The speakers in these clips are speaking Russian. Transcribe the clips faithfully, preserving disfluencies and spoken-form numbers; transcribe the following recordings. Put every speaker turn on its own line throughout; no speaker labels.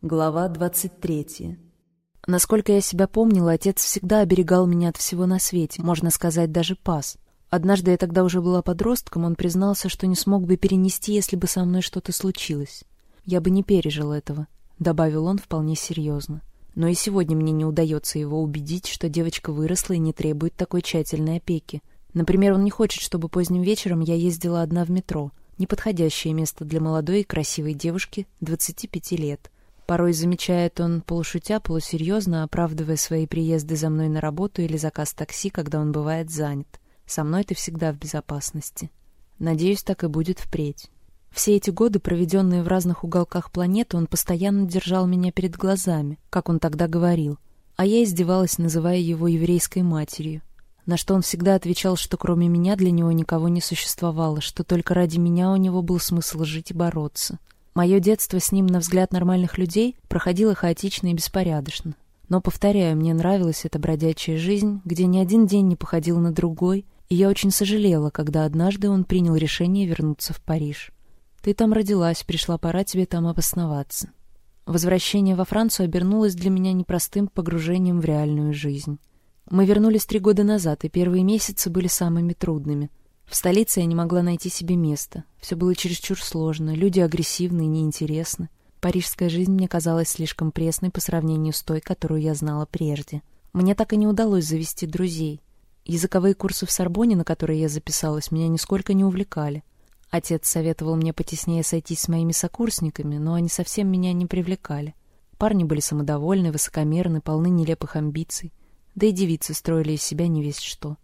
Глава двадцать третья. Насколько я себя помнила, отец всегда оберегал меня от всего на свете, можно сказать, даже пас. Однажды я тогда уже была подростком, он признался, что не смог бы перенести, если бы со мной что-то случилось. «Я бы не пережил этого», — добавил он вполне серьезно. Но и сегодня мне не удается его убедить, что девочка выросла и не требует такой тщательной опеки. Например, он не хочет, чтобы поздним вечером я ездила одна в метро. Неподходящее место для молодой и красивой девушки двадцати пяти лет. Порой замечает он, полушутя, полусерьезно, оправдывая свои приезды за мной на работу или заказ такси, когда он бывает занят. «Со мной ты всегда в безопасности». Надеюсь, так и будет впредь. Все эти годы, проведенные в разных уголках планеты, он постоянно держал меня перед глазами, как он тогда говорил. А я издевалась, называя его еврейской матерью. На что он всегда отвечал, что кроме меня для него никого не существовало, что только ради меня у него был смысл жить и бороться. Мое детство с ним, на взгляд нормальных людей, проходило хаотично и беспорядочно. Но, повторяю, мне нравилась эта бродячая жизнь, где ни один день не походил на другой, и я очень сожалела, когда однажды он принял решение вернуться в Париж. «Ты там родилась, пришла пора тебе там обосноваться». Возвращение во Францию обернулось для меня непростым погружением в реальную жизнь. Мы вернулись три года назад, и первые месяцы были самыми трудными. В столице я не могла найти себе места. Все было чересчур сложно, люди агрессивны и неинтересны. Парижская жизнь мне казалась слишком пресной по сравнению с той, которую я знала прежде. Мне так и не удалось завести друзей. Языковые курсы в Сорбонне, на которые я записалась, меня нисколько не увлекали. Отец советовал мне потеснее сойтись с моими сокурсниками, но они совсем меня не привлекали. Парни были самодовольны, высокомерны, полны нелепых амбиций. Да и девицы строили из себя невесть что.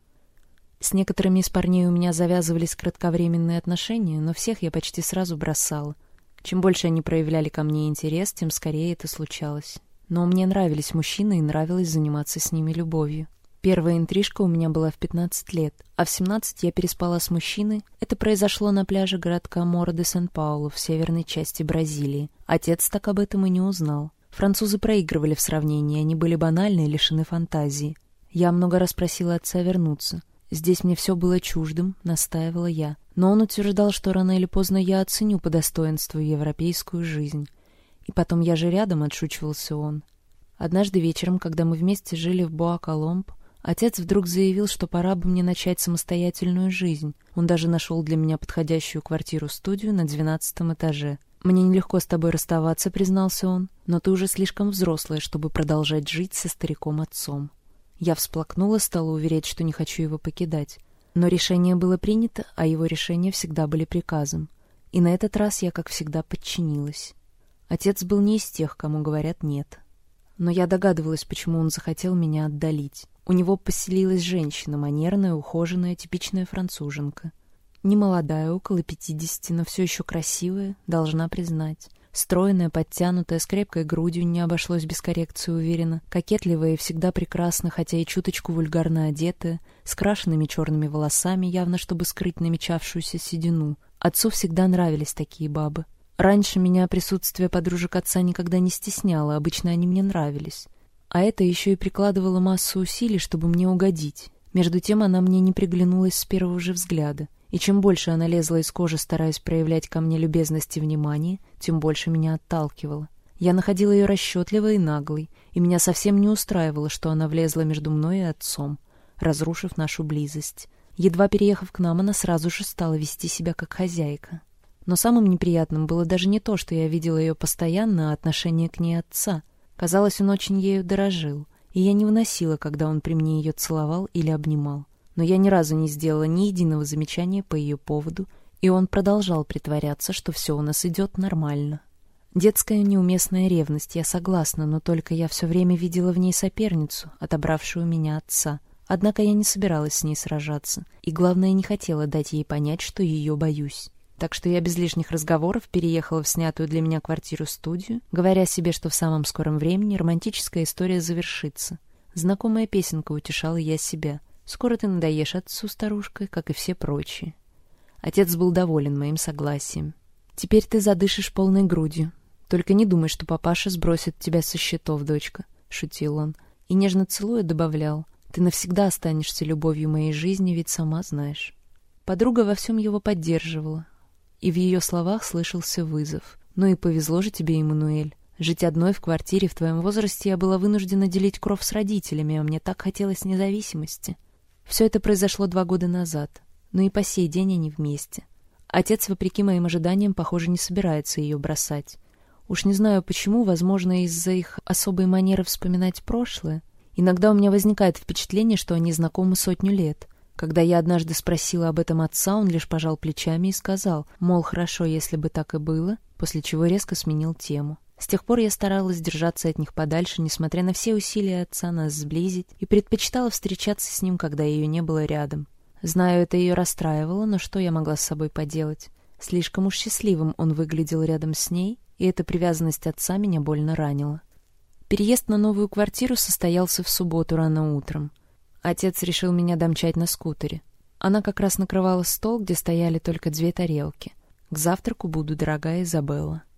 С некоторыми из парней у меня завязывались кратковременные отношения, но всех я почти сразу бросала. Чем больше они проявляли ко мне интерес, тем скорее это случалось. Но мне нравились мужчины и нравилось заниматься с ними любовью. Первая интрижка у меня была в пятнадцать лет, а в семнадцать я переспала с мужчиной. Это произошло на пляже городка Мора-де-Сан-Паулу в северной части Бразилии. Отец так об этом и не узнал. Французы проигрывали в сравнении, они были банальны и лишены фантазии. Я много раз просила отца вернуться. Здесь мне все было чуждым, настаивала я. Но он утверждал, что рано или поздно я оценю по достоинству европейскую жизнь. И потом я же рядом, отшучивался он. Однажды вечером, когда мы вместе жили в Боа-Коломб, отец вдруг заявил, что пора бы мне начать самостоятельную жизнь. Он даже нашел для меня подходящую квартиру-студию на двенадцатом этаже. «Мне нелегко с тобой расставаться», — признался он, «но ты уже слишком взрослая, чтобы продолжать жить со стариком-отцом». Я всплакнула, стала уверять, что не хочу его покидать. Но решение было принято, а его решения всегда были приказом. И на этот раз я, как всегда, подчинилась. Отец был не из тех, кому говорят «нет». Но я догадывалась, почему он захотел меня отдалить. У него поселилась женщина, манерная, ухоженная, типичная француженка. Немолодая, около пятидесяти, но все еще красивая, должна признать. Стройная, подтянутая, с крепкой грудью, не обошлось без коррекции, уверена, кокетливая и всегда прекрасна, хотя и чуточку вульгарно одетая, с крашенными черными волосами, явно чтобы скрыть намечавшуюся седину. Отцу всегда нравились такие бабы. Раньше меня присутствие подружек отца никогда не стесняло, обычно они мне нравились. А это еще и прикладывало массу усилий, чтобы мне угодить. Между тем она мне не приглянулась с первого же взгляда. И чем больше она лезла из кожи, стараясь проявлять ко мне любезность и внимание, тем больше меня отталкивала. Я находила ее расчетливой и наглой, и меня совсем не устраивало, что она влезла между мной и отцом, разрушив нашу близость. Едва переехав к нам, она сразу же стала вести себя как хозяйка. Но самым неприятным было даже не то, что я видела ее постоянно, а отношение к ней отца. Казалось, он очень ею дорожил, и я не выносила, когда он при мне ее целовал или обнимал. Но я ни разу не сделала ни единого замечания по ее поводу, и он продолжал притворяться, что все у нас идет нормально. Детская неуместная ревность, я согласна, но только я все время видела в ней соперницу, отобравшую у меня отца. Однако я не собиралась с ней сражаться, и, главное, не хотела дать ей понять, что ее боюсь. Так что я без лишних разговоров переехала в снятую для меня квартиру-студию, говоря себе, что в самом скором времени романтическая история завершится. Знакомая песенка утешала я себя. «Скоро ты надоешь отцу, старушкой, как и все прочие». Отец был доволен моим согласием. «Теперь ты задышишь полной грудью. Только не думай, что папаша сбросит тебя со счетов, дочка», — шутил он. И нежно целуя добавлял: «Ты навсегда останешься любовью моей жизни, ведь сама знаешь». Подруга во всем его поддерживала, и в ее словах слышался вызов. «Ну и повезло же тебе, Эммануэль. Жить одной в квартире в твоем возрасте я была вынуждена делить кров с родителями, а мне так хотелось независимости. Все это произошло два года назад, но и по сей день они вместе. Отец, вопреки моим ожиданиям, похоже, не собирается ее бросать. Уж не знаю почему, возможно, из-за их особой манеры вспоминать прошлое. Иногда у меня возникает впечатление, что они знакомы сотню лет. Когда я однажды спросила об этом отца, он лишь пожал плечами и сказал, мол, хорошо, если бы так и было, после чего резко сменил тему. С тех пор я старалась держаться от них подальше, несмотря на все усилия отца нас сблизить, и предпочитала встречаться с ним, когда ее не было рядом. Знаю, это ее расстраивало, но что я могла с собой поделать? Слишком уж счастливым он выглядел рядом с ней, и эта привязанность отца меня больно ранила. Переезд на новую квартиру состоялся в субботу рано утром. Отец решил меня домчать на скутере. Она как раз накрывала стол, где стояли только две тарелки. К завтраку буду, дорогая Изабелла.